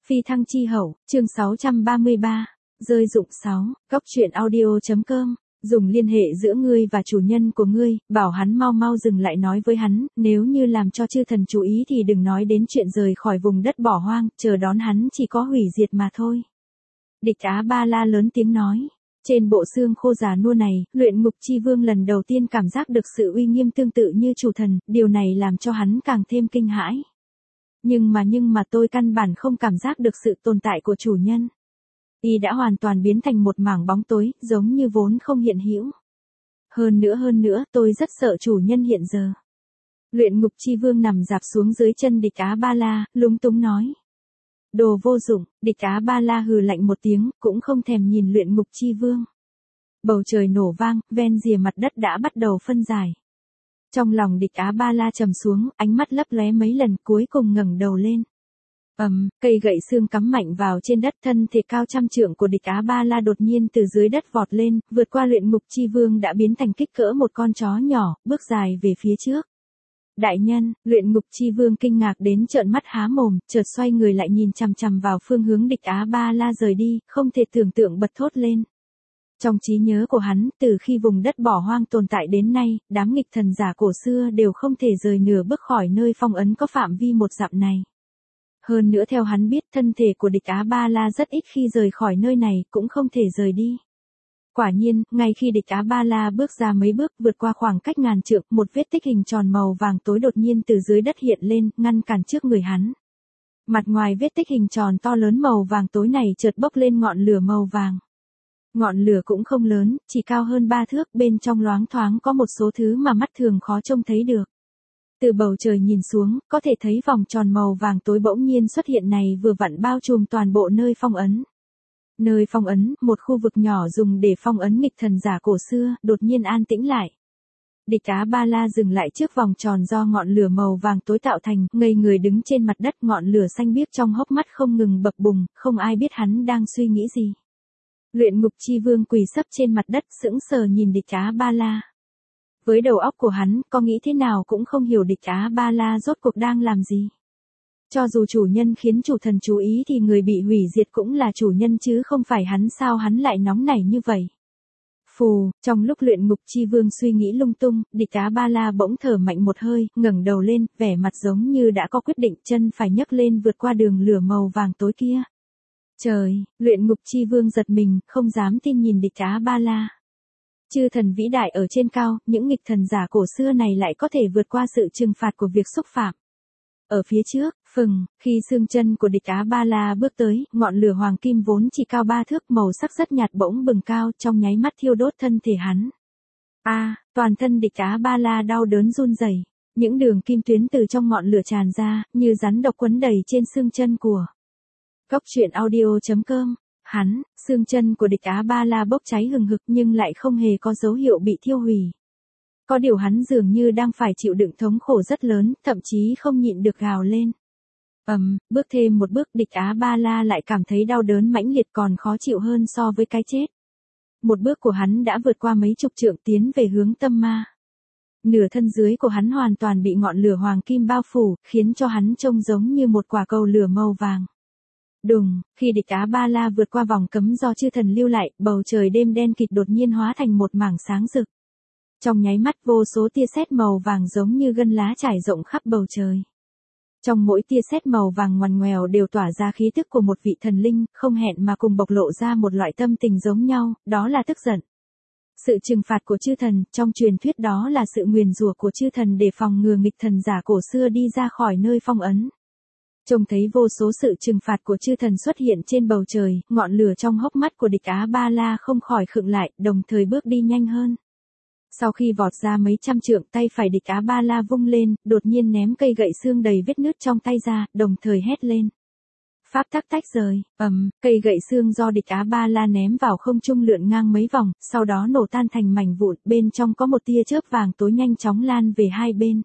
Phi thăng chi hậu, chương 633, rơi dụng 6, góc truyện audio.com, dùng liên hệ giữa ngươi và chủ nhân của ngươi, bảo hắn mau mau dừng lại nói với hắn, nếu như làm cho chư thần chú ý thì đừng nói đến chuyện rời khỏi vùng đất bỏ hoang, chờ đón hắn chỉ có hủy diệt mà thôi. Địch Á-ba-la lớn tiếng nói. Trên bộ xương khô già nua này, luyện ngục chi vương lần đầu tiên cảm giác được sự uy nghiêm tương tự như chủ thần, điều này làm cho hắn càng thêm kinh hãi. Nhưng mà tôi căn bản không cảm giác được sự tồn tại của chủ nhân. Y đã hoàn toàn biến thành một mảng bóng tối, giống như vốn không hiện hữu. Hơn nữa, tôi rất sợ chủ nhân hiện giờ. Luyện ngục chi vương nằm dạp xuống dưới chân địch Á-ba-la, lúng túng nói. Đồ vô dụng, địch Á-ba-la hừ lạnh một tiếng, cũng không thèm nhìn luyện ngục chi vương. Bầu trời nổ vang, ven rìa mặt đất đã bắt đầu phân giải. Trong lòng địch Á-ba-la trầm xuống, ánh mắt lấp lóe mấy lần cuối cùng ngẩng đầu lên. Cây gậy xương cắm mạnh vào trên đất, thân thể cao trăm trượng của địch Á-ba-la đột nhiên từ dưới đất vọt lên, vượt qua luyện ngục chi vương đã biến thành kích cỡ một con chó nhỏ, bước dài về phía trước. Đại nhân, luyện ngục chi vương kinh ngạc đến trợn mắt há mồm, chợt xoay người lại nhìn chằm chằm vào phương hướng địch Á-ba-la rời đi, không thể tưởng tượng bật thốt lên. Trong trí nhớ của hắn, từ khi vùng đất bỏ hoang tồn tại đến nay, đám nghịch thần giả cổ xưa đều không thể rời nửa bước khỏi nơi phong ấn có phạm vi một dặm này. Hơn nữa theo hắn biết, thân thể của địch Á-ba-la rất ít khi rời khỏi nơi này, cũng không thể rời đi. Quả nhiên, ngay khi địch Á-ba-la bước ra mấy bước vượt qua khoảng cách ngàn trượng, một vết tích hình tròn màu vàng tối đột nhiên từ dưới đất hiện lên, ngăn cản trước người hắn. Mặt ngoài vết tích hình tròn to lớn màu vàng tối này chợt bốc lên ngọn lửa màu vàng. Ngọn lửa cũng không lớn, chỉ cao hơn 3 thước, bên trong loáng thoáng có một số thứ mà mắt thường khó trông thấy được. Từ bầu trời nhìn xuống, có thể thấy vòng tròn màu vàng tối bỗng nhiên xuất hiện này vừa vặn bao trùm toàn bộ nơi phong ấn. Nơi phong ấn, một khu vực nhỏ dùng để phong ấn nghịch thần giả cổ xưa, đột nhiên an tĩnh lại. Địch Á-ba-la dừng lại trước vòng tròn do ngọn lửa màu vàng tối tạo thành, ngây người đứng trên mặt đất, ngọn lửa xanh biếc trong hốc mắt không ngừng bập bùng, không ai biết hắn đang suy nghĩ gì. Luyện ngục chi vương quỳ sấp trên mặt đất sững sờ nhìn địch Á-ba-la. Với đầu óc của hắn, có nghĩ thế nào cũng không hiểu địch Á-ba-la rốt cuộc đang làm gì. Cho dù chủ nhân khiến chủ thần chú ý thì người bị hủy diệt cũng là chủ nhân chứ không phải hắn, sao hắn lại nóng nảy như vậy. Phù, trong lúc luyện ngục chi vương suy nghĩ lung tung, địch Á-ba-la bỗng thở mạnh một hơi, ngẩng đầu lên, vẻ mặt giống như đã có quyết định, chân phải nhấc lên vượt qua đường lửa màu vàng tối kia. Trời, luyện ngục chi vương giật mình, không dám tin nhìn địch Á-ba-la. Chư thần vĩ đại ở trên cao, những nghịch thần giả cổ xưa này lại có thể vượt qua sự trừng phạt của việc xúc phạm. Ở phía trước, khi xương chân của địch Á-ba-la bước tới, ngọn lửa hoàng kim vốn chỉ cao 3 thước màu sắc rất nhạt bỗng bừng cao, trong nháy mắt thiêu đốt thân thể hắn. Toàn thân địch Á-ba-la đau đớn run rẩy, những đường kim tuyến từ trong ngọn lửa tràn ra, như rắn độc quấn đầy trên xương chân của. Góc truyện audio.com, xương chân của địch Á-ba-la bốc cháy hừng hực nhưng lại không hề có dấu hiệu bị thiêu hủy. Có điều hắn dường như đang phải chịu đựng thống khổ rất lớn, thậm chí không nhịn được gào lên. Bước thêm một bước địch Á-ba-la lại cảm thấy đau đớn mãnh liệt còn khó chịu hơn so với cái chết. Một bước của hắn đã vượt qua mấy chục trượng tiến về hướng tâm ma. Nửa thân dưới của hắn hoàn toàn bị ngọn lửa hoàng kim bao phủ, khiến cho hắn trông giống như một quả cầu lửa màu vàng. Đùng, khi địch Á-ba-la vượt qua vòng cấm do chư thần lưu lại, bầu trời đêm đen kịt đột nhiên hóa thành một mảng sáng rực. Trong nháy mắt vô số tia sét màu vàng giống như gân lá trải rộng khắp bầu trời. Trong mỗi tia sét màu vàng ngoằn ngoèo đều tỏa ra khí tức của một vị thần linh, không hẹn mà cùng bộc lộ ra một loại tâm tình giống nhau, đó là tức giận. Sự trừng phạt của chư thần, trong truyền thuyết đó là sự nguyền rủa của chư thần để phòng ngừa nghịch thần giả cổ xưa đi ra khỏi nơi phong ấn. Trông thấy vô số sự trừng phạt của chư thần xuất hiện trên bầu trời, ngọn lửa trong hốc mắt của địch Á-ba-la không khỏi khựng lại, đồng thời bước đi nhanh hơn. Sau khi vọt ra mấy trăm trượng, tay phải địch Á-ba-la vung lên, đột nhiên ném cây gậy xương đầy vết nứt trong tay ra, đồng thời hét lên. Pháp tắc tách rời, cây gậy xương do địch Á-ba-la ném vào không trung lượn ngang mấy vòng, sau đó nổ tan thành mảnh vụn, bên trong có một tia chớp vàng tối nhanh chóng lan về hai bên.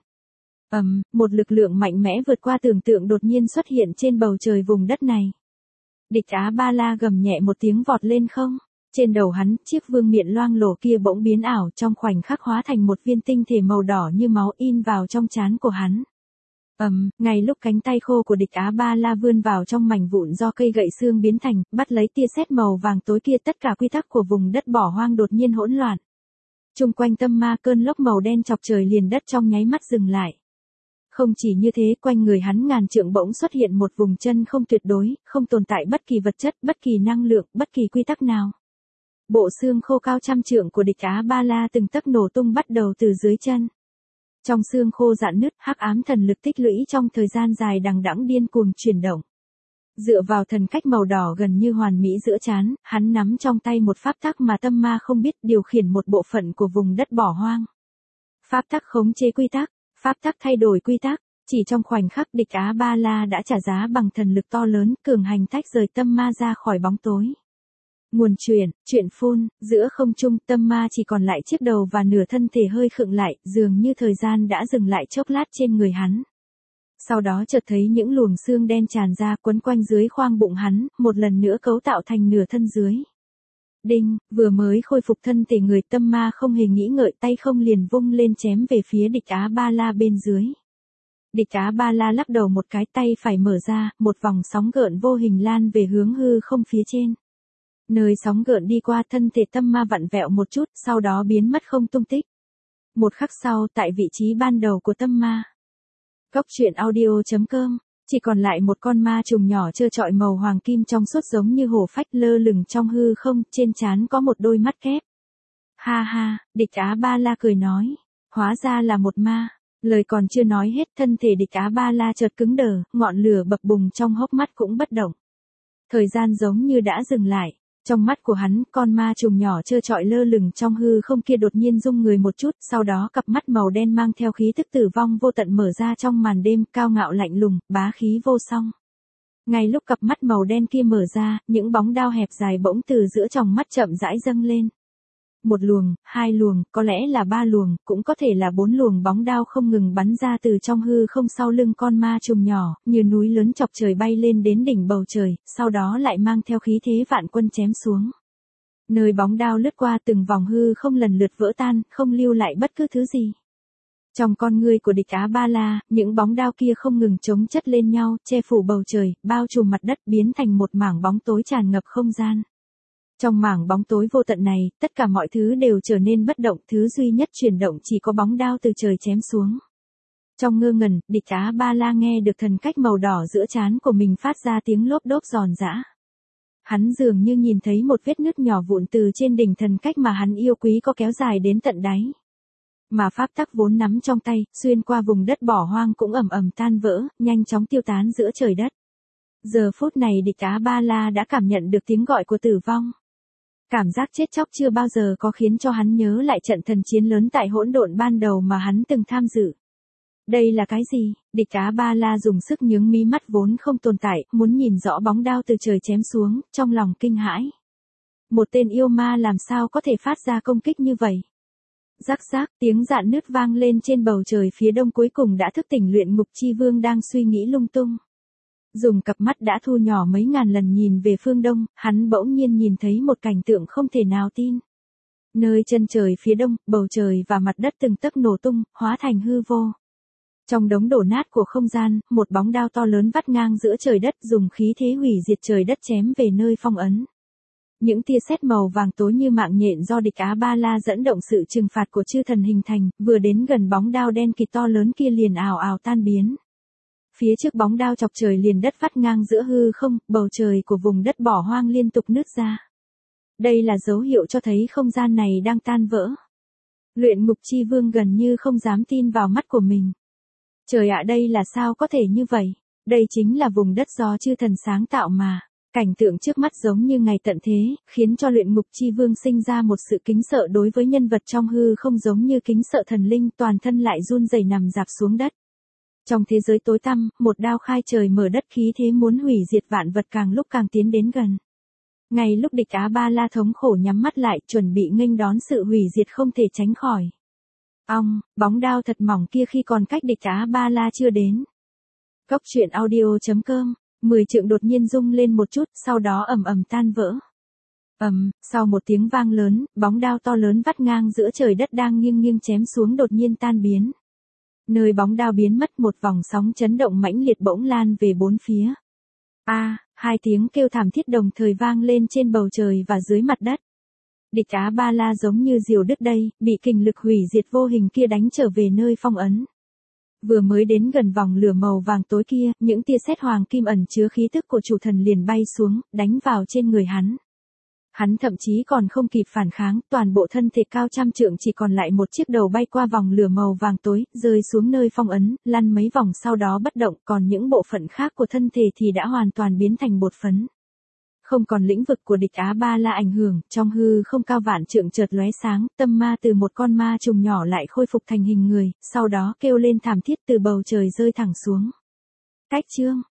Một lực lượng mạnh mẽ vượt qua tưởng tượng đột nhiên xuất hiện trên bầu trời vùng đất này. Địch Á-ba-la gầm nhẹ một tiếng vọt lên không. Trên đầu hắn, chiếc vương miện loang lổ kia bỗng biến ảo trong khoảnh khắc hóa thành một viên tinh thể màu đỏ như máu in vào trong trán của hắn. Ngay lúc cánh tay khô của địch Á-ba-la vươn vào trong mảnh vụn do cây gậy xương biến thành, bắt lấy tia sét màu vàng tối kia, tất cả quy tắc của vùng đất bỏ hoang đột nhiên hỗn loạn. Chung quanh tâm ma, cơn lốc màu đen chọc trời liền đất trong nháy mắt dừng lại. Không chỉ như thế, quanh người hắn ngàn trượng bỗng xuất hiện một vùng chân không tuyệt đối, không tồn tại bất kỳ vật chất, bất kỳ năng lượng, bất kỳ quy tắc nào. Bộ xương khô cao trăm trượng của địch Á-ba-la từng tấc nổ tung bắt đầu từ dưới chân. Trong xương khô rạn nứt, hắc ám thần lực tích lũy trong thời gian dài đằng đẵng điên cuồng chuyển động. Dựa vào thần cách màu đỏ gần như hoàn mỹ giữa trán, hắn nắm trong tay một pháp tắc mà tâm ma không biết, điều khiển một bộ phận của vùng đất bỏ hoang. Pháp tắc khống chế quy tắc, pháp tắc thay đổi quy tắc, chỉ trong khoảnh khắc địch Á-ba-la đã trả giá bằng thần lực to lớn, cường hành tách rời tâm ma ra khỏi bóng tối. Nguồn chuyện phun, giữa không trung tâm ma chỉ còn lại chiếc đầu và nửa thân thể hơi khựng lại, dường như thời gian đã dừng lại chốc lát trên người hắn. Sau đó chợt thấy những luồng xương đen tràn ra quấn quanh dưới khoang bụng hắn, một lần nữa cấu tạo thành nửa thân dưới. Đinh, vừa mới khôi phục thân thể người, tâm ma không hề nghĩ ngợi, tay không liền vung lên chém về phía địch Á-ba-la bên dưới. Địch Á-ba-la lắc đầu một cái, tay phải mở ra, một vòng sóng gợn vô hình lan về hướng hư không phía trên. Nơi sóng gợn đi qua, thân thể tâm ma vặn vẹo một chút, sau đó biến mất không tung tích. Một khắc sau, tại vị trí ban đầu của tâm ma, Góc truyện audio.com, chỉ còn lại một con ma trùng nhỏ trơ trọi màu hoàng kim trong suốt giống như hổ phách lơ lửng trong hư không, trên trán có một đôi mắt kép. Ha ha, địch Á-ba-la cười nói, hóa ra là một ma. Lời còn chưa nói hết, thân thể địch Á-ba-la chợt cứng đờ, ngọn lửa bập bùng trong hốc mắt cũng bất động. Thời gian giống như đã dừng lại. Trong mắt của hắn, con ma trùng nhỏ trơ trọi lơ lửng trong hư không kia đột nhiên rung người một chút, sau đó cặp mắt màu đen mang theo khí tức tử vong vô tận mở ra trong màn đêm, cao ngạo lạnh lùng, bá khí vô song. Ngay lúc cặp mắt màu đen kia mở ra, những bóng đao hẹp dài bỗng từ giữa tròng mắt chậm rãi dâng lên. Một luồng, hai luồng, có lẽ là ba luồng, cũng có thể là bốn luồng bóng đao không ngừng bắn ra từ trong hư không sau lưng con ma trùng nhỏ, như núi lớn chọc trời bay lên đến đỉnh bầu trời, sau đó lại mang theo khí thế vạn quân chém xuống. Nơi bóng đao lướt qua, từng vòng hư không lần lượt vỡ tan, không lưu lại bất cứ thứ gì. Trong con ngươi của địch Á-ba-la, những bóng đao kia không ngừng chồng chất lên nhau, che phủ bầu trời, bao trùm mặt đất, biến thành một mảng bóng tối tràn ngập không gian. Trong mảng bóng tối vô tận này, tất cả mọi thứ đều trở nên bất động, thứ duy nhất chuyển động chỉ có bóng đao từ trời chém xuống. Trong ngơ ngẩn, địch Á-ba-la nghe được thần cách màu đỏ giữa trán của mình phát ra tiếng lốp đốp giòn giã. Hắn dường như nhìn thấy một vết nứt nhỏ vụn từ trên đỉnh thần cách mà hắn yêu quý có kéo dài đến tận đáy. Mà pháp tắc vốn nắm trong tay, xuyên qua vùng đất bỏ hoang cũng ầm ầm tan vỡ, nhanh chóng tiêu tán giữa trời đất. Giờ phút này địch Á-ba-la đã cảm nhận được tiếng gọi của tử vong. Cảm giác chết chóc chưa bao giờ có khiến cho hắn nhớ lại trận thần chiến lớn tại hỗn độn ban đầu mà hắn từng tham dự. Đây là cái gì? Địch Á-ba-la dùng sức nhướng mí mắt vốn không tồn tại, muốn nhìn rõ bóng đao từ trời chém xuống, trong lòng kinh hãi. Một tên yêu ma làm sao có thể phát ra công kích như vậy? Rắc rắc, tiếng rạn nứt vang lên trên bầu trời phía đông, cuối cùng đã thức tỉnh Luyện Ngục Chi Vương đang suy nghĩ lung tung. Dùng cặp mắt đã thu nhỏ mấy ngàn lần nhìn về phương đông, hắn bỗng nhiên nhìn thấy một cảnh tượng không thể nào tin. Nơi chân trời phía đông, bầu trời và mặt đất từng tấc nổ tung, hóa thành hư vô. Trong đống đổ nát của không gian, một bóng đao to lớn vắt ngang giữa trời đất, dùng khí thế hủy diệt trời đất chém về nơi phong ấn. Những tia sét màu vàng tối như mạng nhện do địch Á-ba-la dẫn động sự trừng phạt của chư thần hình thành, vừa đến gần bóng đao đen kịt to lớn kia liền ào ào tan biến. Phía trước bóng đao chọc trời liền đất vắt ngang giữa hư không, bầu trời của vùng đất bỏ hoang liên tục nứt ra. Đây là dấu hiệu cho thấy không gian này đang tan vỡ. Luyện Ngục Chi Vương gần như không dám tin vào mắt của mình. Trời ạ, đây là sao có thể như vậy? Đây chính là vùng đất do chư thần sáng tạo mà. Cảnh tượng trước mắt giống như ngày tận thế, khiến cho Luyện Ngục Chi Vương sinh ra một sự kính sợ đối với nhân vật trong hư không, giống như kính sợ thần linh, toàn thân lại run rẩy nằm rạp xuống đất. Trong thế giới tối tăm, một đao khai trời mở đất, khí thế muốn hủy diệt vạn vật càng lúc càng tiến đến gần. Ngay lúc địch Á-ba-la thống khổ nhắm mắt lại, chuẩn bị nghênh đón sự hủy diệt không thể tránh khỏi. Bóng đao thật mỏng kia khi còn cách địch Á-ba-la chưa đến. Góc truyện audio.com, 10 trượng đột nhiên rung lên một chút, sau đó ầm ầm tan vỡ. Sau một tiếng vang lớn, bóng đao to lớn vắt ngang giữa trời đất đang nghiêng nghiêng chém xuống đột nhiên tan biến. Nơi bóng đao biến mất, một vòng sóng chấn động mãnh liệt bỗng lan về bốn phía. Hai tiếng kêu thảm thiết đồng thời vang lên trên bầu trời và dưới mặt đất. Địch Á-ba-la giống như diều đứt đây, bị kình lực hủy diệt vô hình kia đánh trở về nơi phong ấn. Vừa mới đến gần vòng lửa màu vàng tối kia, những tia sét hoàng kim ẩn chứa khí tức của chủ thần liền bay xuống, đánh vào trên người hắn. Hắn thậm chí còn không kịp phản kháng, toàn bộ thân thể cao trăm trượng chỉ còn lại một chiếc đầu bay qua vòng lửa màu vàng tối, rơi xuống nơi phong ấn, lăn mấy vòng sau đó bất động, còn những bộ phận khác của thân thể thì đã hoàn toàn biến thành bột phấn. Không còn lĩnh vực của địch Á-ba-la ảnh hưởng, trong hư không cao vạn trượng chợt lóe sáng, tâm ma từ một con ma trùng nhỏ lại khôi phục thành hình người, sau đó kêu lên thảm thiết từ bầu trời rơi thẳng xuống. Cách chương